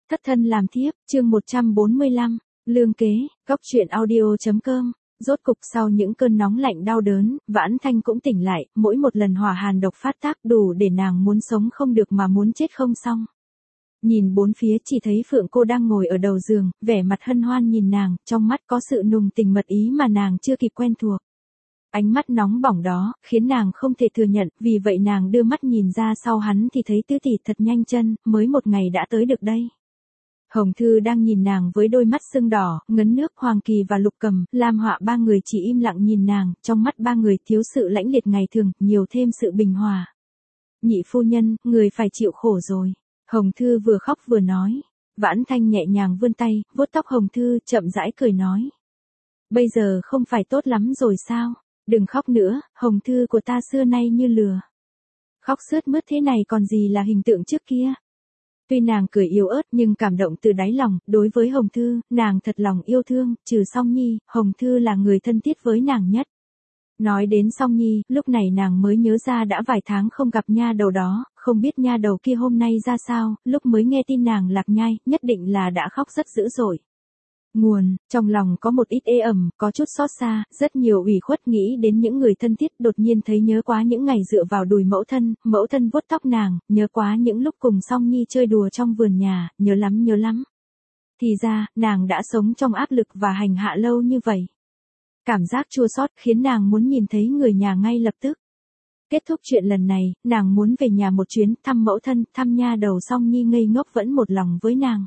Thất thân làm thiếp, chương 145, lương kế, góc truyện audio.com. Rốt cục sau những cơn nóng lạnh đau đớn, Vãn Thanh cũng tỉnh lại, mỗi một lần hỏa hàn độc phát tác đủ để nàng muốn sống không được mà muốn chết không xong. Nhìn bốn phía chỉ thấy Phượng Cô đang ngồi ở đầu giường, vẻ mặt hân hoan nhìn nàng, trong mắt có sự nùng tình mật ý mà nàng chưa kịp quen thuộc. Ánh mắt nóng bỏng đó, khiến nàng không thể thừa nhận, vì vậy nàng đưa mắt nhìn ra sau hắn thì thấy Tứ tỷ thật nhanh chân, mới một ngày đã tới được đây. Hồng Thư đang nhìn nàng với đôi mắt sưng đỏ, ngấn nước. Hoàng Kỳ và Lục Cầm, Lam Họa ba người chỉ im lặng nhìn nàng, trong mắt ba người thiếu sự lãnh liệt ngày thường, nhiều thêm sự bình hòa. Nhị phu nhân, người phải chịu khổ rồi. Hồng Thư vừa khóc vừa nói. Vãn Thanh nhẹ nhàng vươn tay, vuốt tóc Hồng Thư, chậm rãi cười nói. Bây giờ không phải tốt lắm rồi sao? Đừng khóc nữa, Hồng Thư của ta xưa nay như lừa. Khóc sướt mướt thế này còn gì là hình tượng trước kia. Tuy nàng cười yếu ớt nhưng cảm động từ đáy lòng, đối với Hồng Thư, nàng thật lòng yêu thương, trừ Song Nhi, Hồng Thư là người thân thiết với nàng nhất. Nói đến Song Nhi, lúc này nàng mới nhớ ra đã vài tháng không gặp nha đầu đó, không biết nha đầu kia hôm nay ra sao, lúc mới nghe tin nàng lạc nhai, nhất định là đã khóc rất dữ dội. Nguồn, trong lòng có một ít ê ẩm, có chút xót xa, rất nhiều ủy khuất nghĩ đến những người thân thiết, đột nhiên thấy nhớ quá những ngày dựa vào đùi mẫu thân vuốt tóc nàng, nhớ quá những lúc cùng Song Nhi chơi đùa trong vườn nhà, nhớ lắm. Thì ra, nàng đã sống trong áp lực và hành hạ lâu như vậy. Cảm giác chua xót khiến nàng muốn nhìn thấy người nhà ngay lập tức. Kết thúc chuyện lần này, nàng muốn về nhà một chuyến, thăm mẫu thân, thăm nha đầu. Song Nhi ngây ngốc vẫn một lòng với nàng.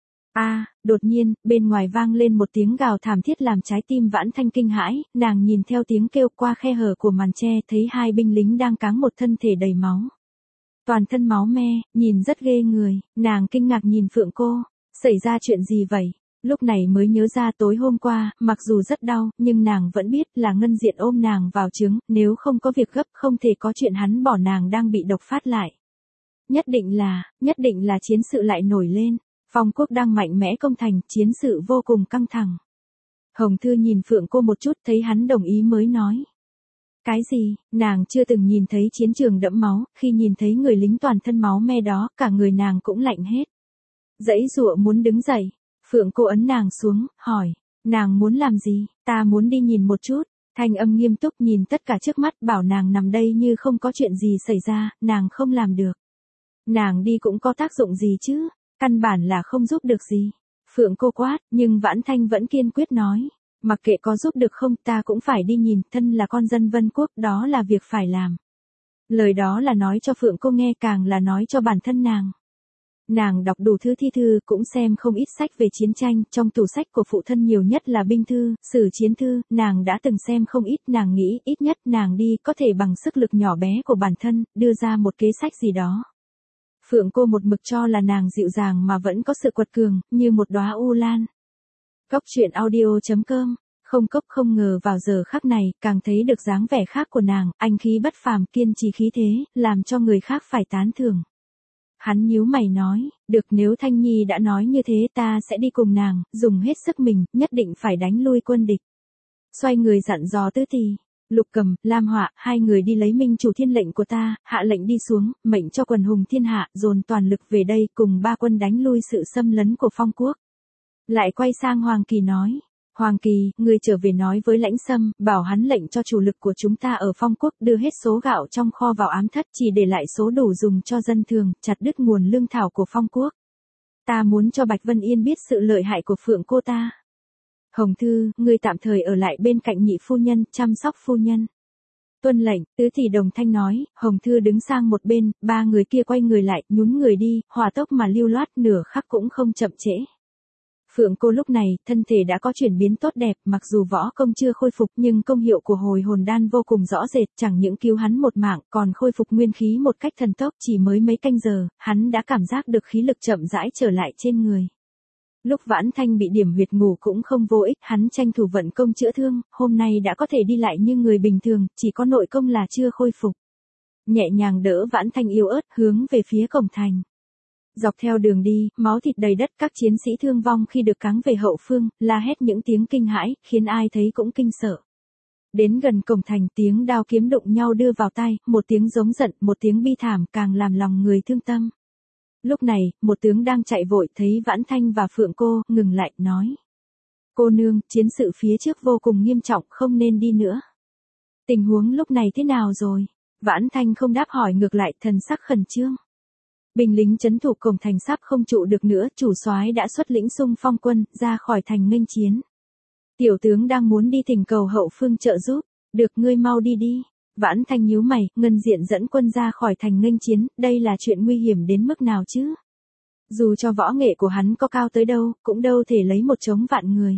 Đột nhiên, bên ngoài vang lên một tiếng gào thảm thiết làm trái tim Vãn Thanh kinh hãi, nàng nhìn theo tiếng kêu qua khe hở của màn tre thấy hai binh lính đang cáng một thân thể đầy máu. Toàn thân máu me, nhìn rất ghê người, nàng kinh ngạc nhìn Phượng Cô, xảy ra chuyện gì vậy? Lúc này mới nhớ ra tối hôm qua, mặc dù rất đau, nhưng nàng vẫn biết là Ngân Diện ôm nàng vào trứng, nếu không có việc gấp không thể có chuyện hắn bỏ nàng đang bị độc phát lại. Nhất định là chiến sự lại nổi lên. Phong quốc đang mạnh mẽ công thành, chiến sự vô cùng căng thẳng. Hồng Thư nhìn Phượng Cô một chút thấy hắn đồng ý mới nói. Cái gì, nàng chưa từng nhìn thấy chiến trường đẫm máu, khi nhìn thấy người lính toàn thân máu me đó, cả người nàng cũng lạnh hết. Giãy giụa muốn đứng dậy, Phượng Cô ấn nàng xuống, hỏi, nàng muốn làm gì, ta muốn đi nhìn một chút, thanh âm nghiêm túc nhìn tất cả trước mắt bảo nàng nằm đây như không có chuyện gì xảy ra, nàng không làm được. Nàng đi cũng có tác dụng gì chứ? Căn bản là không giúp được gì. Phượng Cô quát, nhưng Vãn Thanh vẫn kiên quyết nói. Mặc kệ có giúp được không ta cũng phải đi nhìn, thân là con dân Vân Quốc, đó là việc phải làm. Lời đó là nói cho Phượng Cô nghe, càng là nói cho bản thân nàng. Nàng đọc đủ thứ thi thư, cũng xem không ít sách về chiến tranh, trong tủ sách của phụ thân nhiều nhất là binh thư, sử chiến thư, nàng đã từng xem không ít, nàng nghĩ ít nhất nàng đi có thể bằng sức lực nhỏ bé của bản thân, đưa ra một kế sách gì đó. Phượng Cô một mực cho là nàng dịu dàng mà vẫn có sự quật cường, như một đóa u lan. Góc truyện audio.com, không ngờ vào giờ khắc này, càng thấy được dáng vẻ khác của nàng, anh khí bất phàm, kiên trì khí thế, làm cho người khác phải tán thưởng. Hắn nhíu mày nói, được, nếu Thanh Nhi đã nói như thế ta sẽ đi cùng nàng, dùng hết sức mình, nhất định phải đánh lui quân địch. Xoay người dặn dò Tứ tỷ. Lục Cầm, Lam Họa, hai người đi lấy minh chủ thiên lệnh của ta, hạ lệnh đi xuống, mệnh cho quần hùng thiên hạ, dồn toàn lực về đây, cùng ba quân đánh lui sự xâm lấn của Phong quốc. Lại quay sang Hoàng Kỳ nói, Hoàng Kỳ, ngươi trở về nói với Lãnh Sâm, bảo hắn lệnh cho chủ lực của chúng ta ở Phong quốc đưa hết số gạo trong kho vào ám thất, chỉ để lại số đủ dùng cho dân thường, chặt đứt nguồn lương thảo của Phong quốc. Ta muốn cho Bạch Vân Yên biết sự lợi hại của Phượng Cô ta. Hồng Thư, ngươi tạm thời ở lại bên cạnh nhị phu nhân, chăm sóc phu nhân. Tuân lệnh, Tứ tỷ đồng thanh nói. Hồng Thư đứng sang một bên, ba người kia quay người lại, nhún người đi, hỏa tốc mà lưu loát, nửa khắc cũng không chậm trễ. Phượng Cô lúc này, thân thể đã có chuyển biến tốt đẹp, mặc dù võ công chưa khôi phục nhưng công hiệu của hồi hồn đan vô cùng rõ rệt, chẳng những cứu hắn một mạng, còn khôi phục nguyên khí một cách thần tốc, chỉ mới mấy canh giờ, hắn đã cảm giác được khí lực chậm rãi trở lại trên người. Lúc Vãn Thanh bị điểm huyệt ngủ cũng không vô ích, hắn tranh thủ vận công chữa thương, hôm nay đã có thể đi lại như người bình thường, chỉ có nội công là chưa khôi phục. Nhẹ nhàng đỡ Vãn Thanh yếu ớt hướng về phía cổng thành. Dọc theo đường đi, máu thịt đầy đất, các chiến sĩ thương vong khi được cáng về hậu phương, la hét những tiếng kinh hãi, khiến ai thấy cũng kinh sợ. Đến gần cổng thành, tiếng đao kiếm đụng nhau đưa vào tai, một tiếng giống giận, một tiếng bi thảm càng làm lòng người thương tâm. Lúc này, một tướng đang chạy vội thấy Vãn Thanh và Phượng Cô, ngừng lại, nói. Cô nương, chiến sự phía trước vô cùng nghiêm trọng, không nên đi nữa. Tình huống lúc này thế nào rồi? Vãn Thanh không đáp hỏi ngược lại, thần sắc khẩn trương. Binh lính trấn thủ cổng thành sắp không trụ được nữa, chủ soái đã xuất lĩnh xung phong quân, ra khỏi thành nghênh chiến. Tiểu tướng đang muốn đi thỉnh cầu hậu phương trợ giúp, được ngươi mau đi đi. Vãn Thanh nhíu mày, Ngân Diện dẫn quân ra khỏi thành nghênh chiến, đây là chuyện nguy hiểm đến mức nào chứ? Dù cho võ nghệ của hắn có cao tới đâu, cũng đâu thể lấy một chống vạn người.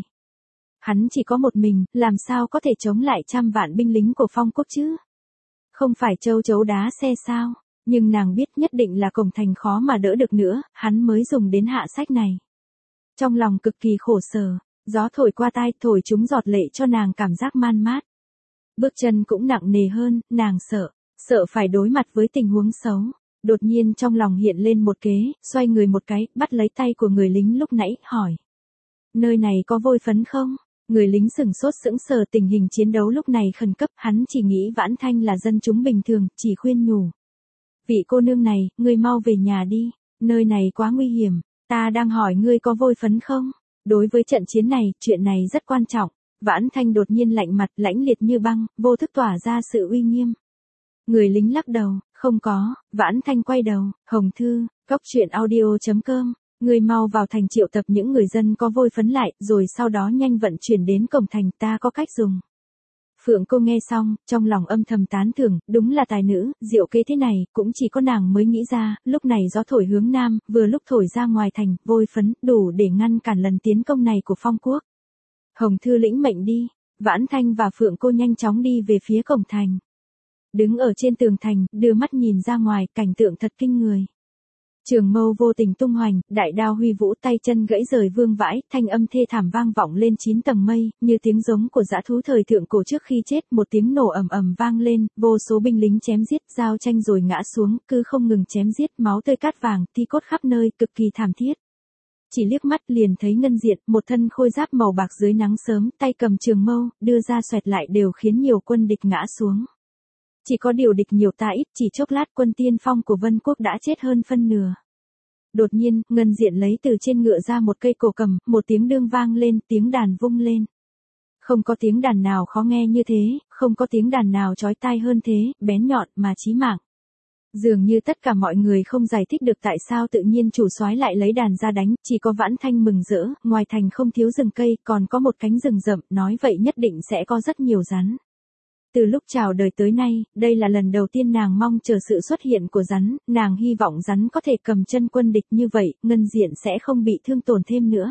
Hắn chỉ có một mình, làm sao có thể chống lại trăm vạn binh lính của Phong quốc chứ? Không phải châu chấu đá xe sao? Nhưng nàng biết nhất định là cổng thành khó mà đỡ được nữa, hắn mới dùng đến hạ sách này. Trong lòng cực kỳ khổ sở, gió thổi qua tai, thổi chúng giọt lệ cho nàng cảm giác man mát. Bước chân cũng nặng nề hơn, nàng sợ phải đối mặt với tình huống xấu. Đột nhiên trong lòng hiện lên một kế, xoay người một cái, bắt lấy tay của người lính lúc nãy, hỏi. Nơi này có vôi phấn không? Người lính sửng sốt sững sờ, tình hình chiến đấu lúc này khẩn cấp, hắn chỉ nghĩ Vãn Thanh là dân chúng bình thường, chỉ khuyên nhủ. Vị cô nương này, ngươi mau về nhà đi, nơi này quá nguy hiểm, ta đang hỏi ngươi có vôi phấn không? Đối với trận chiến này, chuyện này rất quan trọng. Vãn Thanh đột nhiên lạnh mặt, lãnh liệt như băng, vô thức tỏa ra sự uy nghiêm. Người lính lắc đầu, không có. Vãn Thanh quay đầu, Hồng Thư, goctruyện.audio.com, người mau vào thành triệu tập những người dân có vôi phấn lại, rồi sau đó nhanh vận chuyển đến cổng thành, ta có cách dùng. Phượng Cô nghe xong, trong lòng âm thầm tán thưởng, đúng là tài nữ, diệu kế thế này, cũng chỉ có nàng mới nghĩ ra. Lúc này gió thổi hướng nam, vừa lúc thổi ra ngoài thành, vôi phấn, đủ để ngăn cản lần tiến công này của Phong quốc. Hồng Thư lĩnh mệnh đi. Vãn Thanh và Phượng Cô nhanh chóng đi về phía cổng thành. Đứng ở trên tường thành, đưa mắt nhìn ra ngoài, cảnh tượng thật kinh người. Trường mâu vô tình tung hoành, đại đao huy vũ, tay chân gãy rời vương vãi, thanh âm thê thảm vang vọng lên 9 tầng mây, như tiếng giống của dã thú thời thượng cổ trước khi chết, một tiếng nổ ầm ầm vang lên, vô số binh lính chém giết, giao tranh rồi ngã xuống, cứ không ngừng chém giết, máu tươi cát vàng, thi cốt khắp nơi, cực kỳ thảm thiết. Chỉ liếc mắt liền thấy Ngân Diện, một thân khôi giáp màu bạc dưới nắng sớm, tay cầm trường mâu, đưa ra xoẹt lại đều khiến nhiều quân địch ngã xuống. Chỉ có điều địch nhiều ta ít, chỉ chốc lát quân tiên phong của Vân quốc đã chết hơn phân nửa. Đột nhiên, Ngân Diện lấy từ trên ngựa ra một cây cổ cầm, một tiếng đương vang lên, tiếng đàn vung lên. Không có tiếng đàn nào khó nghe như thế, không có tiếng đàn nào chói tai hơn thế, bén nhọn mà chí mạng. Dường như tất cả mọi người không giải thích được tại sao tự nhiên chủ soái lại lấy đàn ra đánh, chỉ có Vãn Thanh mừng rỡ, ngoài thành không thiếu rừng cây, còn có một cánh rừng rậm, nói vậy nhất định sẽ có rất nhiều rắn. Từ lúc chào đời tới nay, đây là lần đầu tiên nàng mong chờ sự xuất hiện của rắn, nàng hy vọng rắn có thể cầm chân quân địch như vậy, Ngân Diện sẽ không bị thương tổn thêm nữa.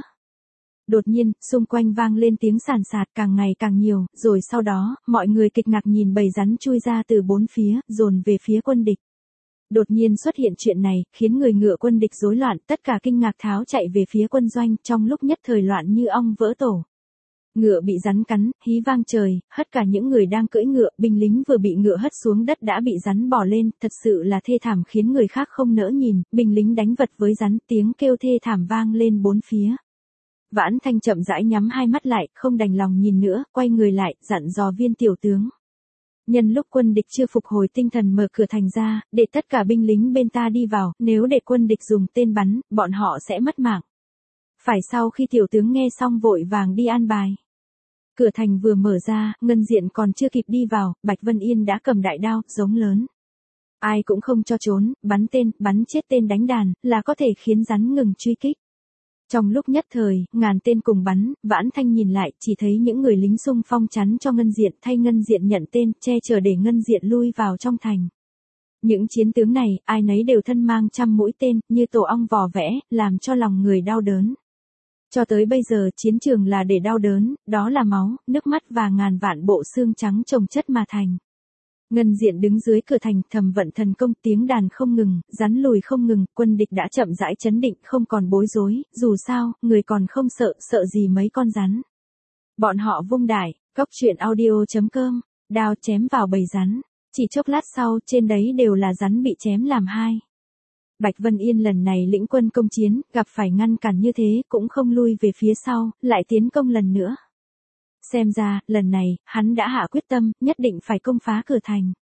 Đột nhiên, xung quanh vang lên tiếng sàn sạt càng ngày càng nhiều, rồi sau đó, mọi người kịch ngạc nhìn bầy rắn chui ra từ bốn phía, dồn về phía quân địch. Đột nhiên xuất hiện chuyện này, khiến người ngựa quân địch rối loạn, tất cả kinh ngạc tháo chạy về phía quân doanh, trong lúc nhất thời loạn như ong vỡ tổ. Ngựa bị rắn cắn, hí vang trời, hất cả những người đang cưỡi ngựa, binh lính vừa bị ngựa hất xuống đất đã bị rắn bò lên, thật sự là thê thảm khiến người khác không nỡ nhìn, binh lính đánh vật với rắn, tiếng kêu thê thảm vang lên bốn phía. Vãn Thanh chậm rãi nhắm hai mắt lại, không đành lòng nhìn nữa, quay người lại, dặn dò viên tiểu tướng. Nhân lúc quân địch chưa phục hồi tinh thần mở cửa thành ra, để tất cả binh lính bên ta đi vào, nếu để quân địch dùng tên bắn, bọn họ sẽ mất mạng. Phải sau khi tiểu tướng nghe xong vội vàng đi an bài. Cửa thành vừa mở ra, Ngân Diện còn chưa kịp đi vào, Bạch Vân Yên đã cầm đại đao, giống lớn. Ai cũng không cho trốn, bắn tên, bắn chết tên đánh đàn, là có thể khiến rắn ngừng truy kích. Trong lúc nhất thời, ngàn tên cùng bắn, Vãn Thanh nhìn lại, chỉ thấy những người lính xung phong chắn cho Ngân Diện, thay Ngân Diện nhận tên, che chở để Ngân Diện lui vào trong thành. Những chiến tướng này, ai nấy đều thân mang trăm mũi tên, như tổ ong vò vẽ, làm cho lòng người đau đớn. Cho tới bây giờ, chiến trường là để đau đớn, đó là máu, nước mắt và ngàn vạn bộ xương trắng chồng chất mà thành. Ngân Diện đứng dưới cửa thành, thầm vận thần công, tiếng đàn không ngừng, rắn lùi không ngừng, quân địch đã chậm rãi chấn định, không còn bối rối, dù sao, người còn không sợ gì mấy con rắn. Bọn họ vung đài, goctruyện.audio.com, đao chém vào bầy rắn, chỉ chốc lát sau, trên đấy đều là rắn bị chém làm hai. Bạch Vân Yên lần này lĩnh quân công chiến, gặp phải ngăn cản như thế, cũng không lui về phía sau, lại tiến công lần nữa. Xem ra, lần này, hắn đã hạ quyết tâm, nhất định phải công phá cửa thành.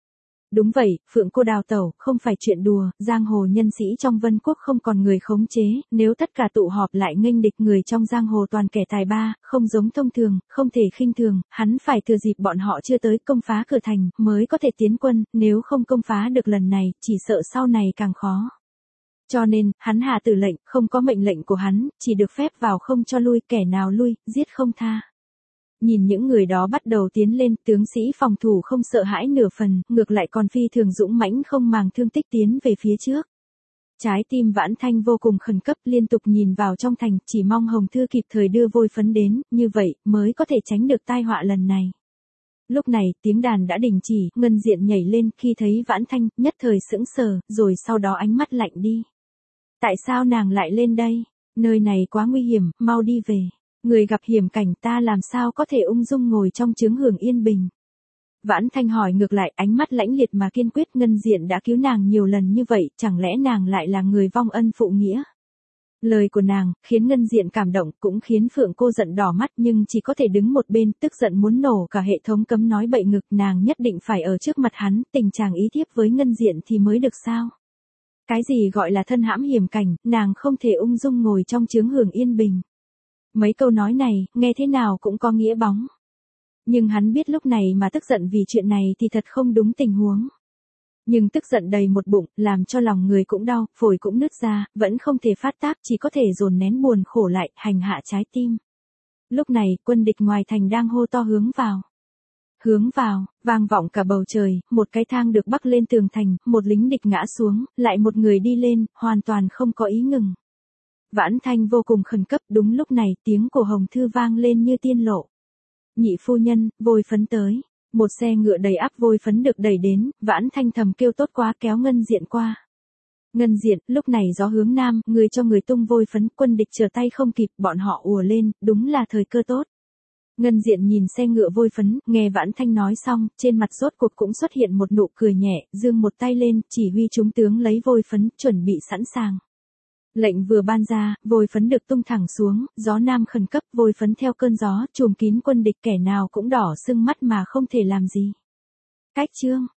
Đúng vậy, Phượng cô đào tẩu, không phải chuyện đùa, giang hồ nhân sĩ trong Vân Quốc không còn người khống chế, nếu tất cả tụ họp lại nghênh địch người trong giang hồ toàn kẻ tài ba, không giống thông thường, không thể khinh thường, hắn phải thừa dịp bọn họ chưa tới công phá cửa thành, mới có thể tiến quân, nếu không công phá được lần này, chỉ sợ sau này càng khó. Cho nên, hắn hạ tử lệnh, không có mệnh lệnh của hắn, chỉ được phép vào không cho lui, kẻ nào lui, giết không tha. Nhìn những người đó bắt đầu tiến lên, tướng sĩ phòng thủ không sợ hãi nửa phần, ngược lại còn phi thường dũng mãnh không màng thương tích tiến về phía trước. Trái tim Vãn Thanh vô cùng khẩn cấp, liên tục nhìn vào trong thành, chỉ mong Hồng Thư kịp thời đưa vôi phấn đến, như vậy, mới có thể tránh được tai họa lần này. Lúc này, tiếng đàn đã đình chỉ, Ngân Diện nhảy lên, khi thấy Vãn Thanh, nhất thời sững sờ, rồi sau đó ánh mắt lạnh đi. Tại sao nàng lại lên đây? Nơi này quá nguy hiểm, mau đi về. Người gặp hiểm cảnh, ta làm sao có thể ung dung ngồi trong chướng hưởng yên bình. Vãn Thanh hỏi ngược lại, ánh mắt lãnh liệt mà kiên quyết. Ngân Diện đã cứu nàng nhiều lần như vậy, chẳng lẽ nàng lại là người vong ân phụ nghĩa? Lời của nàng, khiến Ngân Diện cảm động, cũng khiến Phượng cô giận đỏ mắt, nhưng chỉ có thể đứng một bên, tức giận muốn nổ cả hệ thống cấm nói bậy ngực. Nàng nhất định phải ở trước mặt hắn, tình chàng ý thiếp với Ngân Diện thì mới được sao? Cái gì gọi là thân hãm hiểm cảnh, nàng không thể ung dung ngồi trong chướng hưởng yên bình. Mấy câu nói này, nghe thế nào cũng có nghĩa bóng. Nhưng hắn biết lúc này mà tức giận vì chuyện này thì thật không đúng tình huống. Nhưng tức giận đầy một bụng, làm cho lòng người cũng đau, phổi cũng nứt ra, vẫn không thể phát tác, chỉ có thể dồn nén buồn khổ lại, hành hạ trái tim. Lúc này, quân địch ngoài thành đang hô to hướng vào. Hướng vào, vang vọng cả bầu trời, một cái thang được bắc lên tường thành, một lính địch ngã xuống, lại một người đi lên, hoàn toàn không có ý ngừng. Vãn Thanh vô cùng khẩn cấp, đúng lúc này, tiếng của Hồng Thư vang lên như tiên lộ. Nhị phu nhân, vôi phấn tới. Một xe ngựa đầy ắp vôi phấn được đẩy đến, Vãn Thanh thầm kêu tốt quá, kéo Ngân Diện qua. Ngân Diện, lúc này gió hướng nam, người cho người tung vôi phấn, quân địch trở tay không kịp, bọn họ ùa lên, đúng là thời cơ tốt. Ngân Diện nhìn xe ngựa vôi phấn, nghe Vãn Thanh nói xong, trên mặt rốt cuộc cũng xuất hiện một nụ cười nhẹ, giương một tay lên, chỉ huy chúng tướng lấy vôi phấn, chuẩn bị sẵn sàng. Lệnh vừa ban ra, vôi phấn được tung thẳng xuống, gió nam khẩn cấp, vôi phấn theo cơn gió, trùm kín quân địch, kẻ nào cũng đỏ sưng mắt mà không thể làm gì. Cách chương